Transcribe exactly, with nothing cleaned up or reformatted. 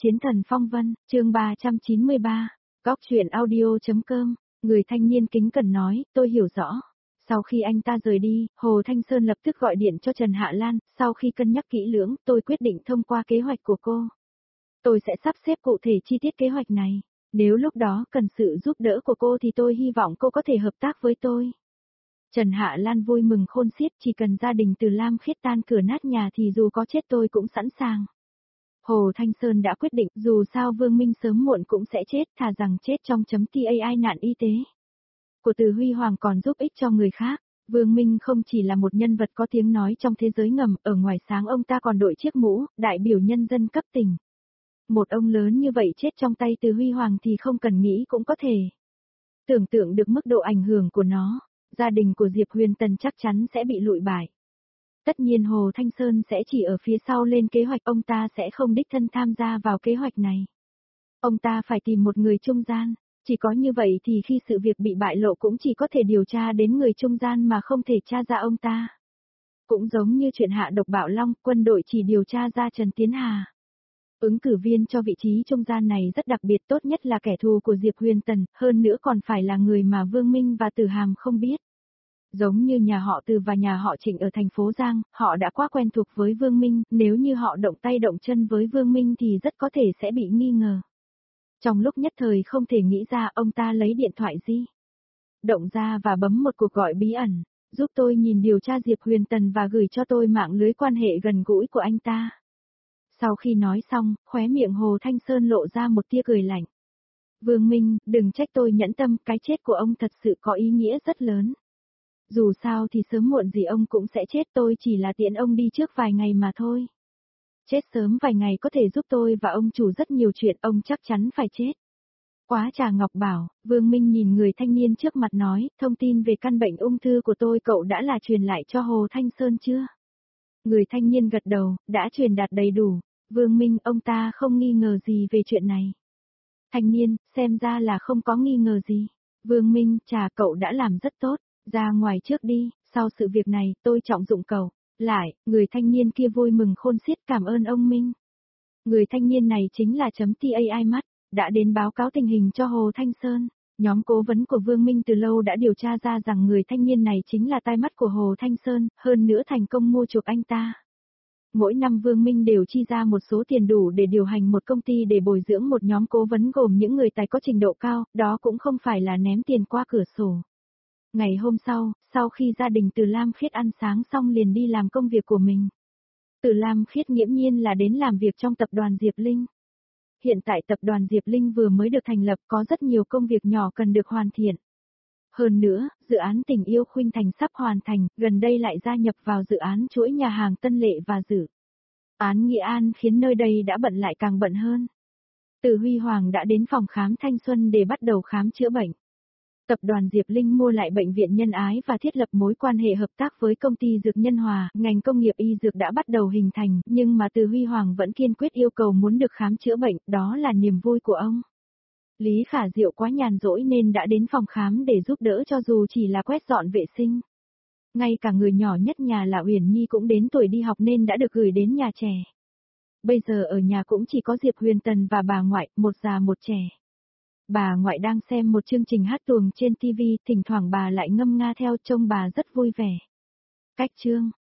Chiến thần phong vân, chương ba trăm chín mươi ba, góc truyện audio.com, người thanh niên kính cẩn nói, tôi hiểu rõ. Sau khi anh ta rời đi, Hồ Thanh Sơn lập tức gọi điện cho Trần Hạ Lan, sau khi cân nhắc kỹ lưỡng, tôi quyết định thông qua kế hoạch của cô. Tôi sẽ sắp xếp cụ thể chi tiết kế hoạch này. Nếu lúc đó cần sự giúp đỡ của cô thì tôi hy vọng cô có thể hợp tác với tôi. Trần Hạ Lan vui mừng khôn xiết, chỉ cần gia đình Từ Lam Khiết tan cửa nát nhà thì dù có chết tôi cũng sẵn sàng. Hồ Thanh Sơn đã quyết định, dù sao Vương Minh sớm muộn cũng sẽ chết, thà rằng chết trong chấm tai nạn y tế. Của Từ Huy Hoàng còn giúp ích cho người khác. Vương Minh không chỉ là một nhân vật có tiếng nói trong thế giới ngầm, ở ngoài sáng ông ta còn đội chiếc mũ, đại biểu nhân dân cấp tỉnh. Một ông lớn như vậy chết trong tay Từ Huy Hoàng thì không cần nghĩ cũng có thể tưởng tượng được mức độ ảnh hưởng của nó, gia đình của Diệp Huyền Tần chắc chắn sẽ bị lụi bại. Tất nhiên Hồ Thanh Sơn sẽ chỉ ở phía sau lên kế hoạch, ông ta sẽ không đích thân tham gia vào kế hoạch này. Ông ta phải tìm một người trung gian, chỉ có như vậy thì khi sự việc bị bại lộ cũng chỉ có thể điều tra đến người trung gian mà không thể tra ra ông ta. Cũng giống như chuyện hạ độc Bạo Long, quân đội chỉ điều tra ra Trần Tiến Hà. Ứng cử viên cho vị trí trung gian này rất đặc biệt, tốt nhất là kẻ thù của Diệp Huyền Tần, hơn nữa còn phải là người mà Vương Minh và Từ Hàm không biết. Giống như nhà họ Từ và nhà họ Trịnh ở thành phố Giang, họ đã quá quen thuộc với Vương Minh, nếu như họ động tay động chân với Vương Minh thì rất có thể sẽ bị nghi ngờ. Trong lúc nhất thời không thể nghĩ ra, ông ta lấy điện thoại di động ra và bấm một cuộc gọi bí ẩn, giúp tôi nhìn điều tra Diệp Huyền Tần và gửi cho tôi mạng lưới quan hệ gần gũi của anh ta. Sau khi nói xong, khóe miệng Hồ Thanh Sơn lộ ra một tia cười lạnh. Vương Minh, đừng trách tôi nhẫn tâm, cái chết của ông thật sự có ý nghĩa rất lớn. Dù sao thì sớm muộn gì ông cũng sẽ chết, tôi chỉ là tiện ông đi trước vài ngày mà thôi. Chết sớm vài ngày có thể giúp tôi và ông chủ rất nhiều chuyện, ông chắc chắn phải chết. Quá trà ngọc bảo, Vương Minh nhìn người thanh niên trước mặt nói, thông tin về căn bệnh ung thư của tôi cậu đã là truyền lại cho Hồ Thanh Sơn chưa? Người thanh niên gật đầu, đã truyền đạt đầy đủ. Vương Minh, ông ta không nghi ngờ gì về chuyện này. Thanh niên, xem ra là không có nghi ngờ gì. Vương Minh, chà, cậu đã làm rất tốt, ra ngoài trước đi, sau sự việc này, tôi trọng dụng cậu. Lại, người thanh niên kia vui mừng khôn xiết, cảm ơn ông Minh. Người thanh niên này chính là chấm tai mắt, đã đến báo cáo tình hình cho Hồ Thanh Sơn. Nhóm cố vấn của Vương Minh từ lâu đã điều tra ra rằng người thanh niên này chính là tai mắt của Hồ Thanh Sơn, hơn nữa thành công mua chuộc anh ta. Mỗi năm Vương Minh đều chi ra một số tiền đủ để điều hành một công ty để bồi dưỡng một nhóm cố vấn gồm những người tài có trình độ cao, đó cũng không phải là ném tiền qua cửa sổ. Ngày hôm sau, sau khi gia đình Từ Lam Khiết ăn sáng xong liền đi làm công việc của mình. Từ Lam Khiết nghiễm nhiên là đến làm việc trong tập đoàn Diệp Linh. Hiện tại tập đoàn Diệp Linh vừa mới được thành lập, có rất nhiều công việc nhỏ cần được hoàn thiện. Hơn nữa, dự án Tình Yêu Khuynh Thành sắp hoàn thành, gần đây lại gia nhập vào dự án chuỗi nhà hàng Tân Lệ và Dự án Nghĩa An khiến nơi đây đã bận lại càng bận hơn. Từ Huy Hoàng đã đến phòng khám Thanh Xuân để bắt đầu khám chữa bệnh. Tập đoàn Diệp Linh mua lại bệnh viện Nhân Ái và thiết lập mối quan hệ hợp tác với công ty Dược Nhân Hòa, ngành công nghiệp y dược đã bắt đầu hình thành, nhưng mà Từ Huy Hoàng vẫn kiên quyết yêu cầu muốn được khám chữa bệnh, đó là niềm vui của ông. Lý Khả Diệu quá nhàn rỗi nên đã đến phòng khám để giúp đỡ cho dù chỉ là quét dọn vệ sinh. Ngay cả người nhỏ nhất nhà là Uyển Nhi cũng đến tuổi đi học nên đã được gửi đến nhà trẻ. Bây giờ ở nhà cũng chỉ có Diệp Huyền Tần và bà ngoại, một già một trẻ. Bà ngoại đang xem một chương trình hát tuồng trên ti vi, thỉnh thoảng bà lại ngâm nga theo, trông bà rất vui vẻ. Cách chương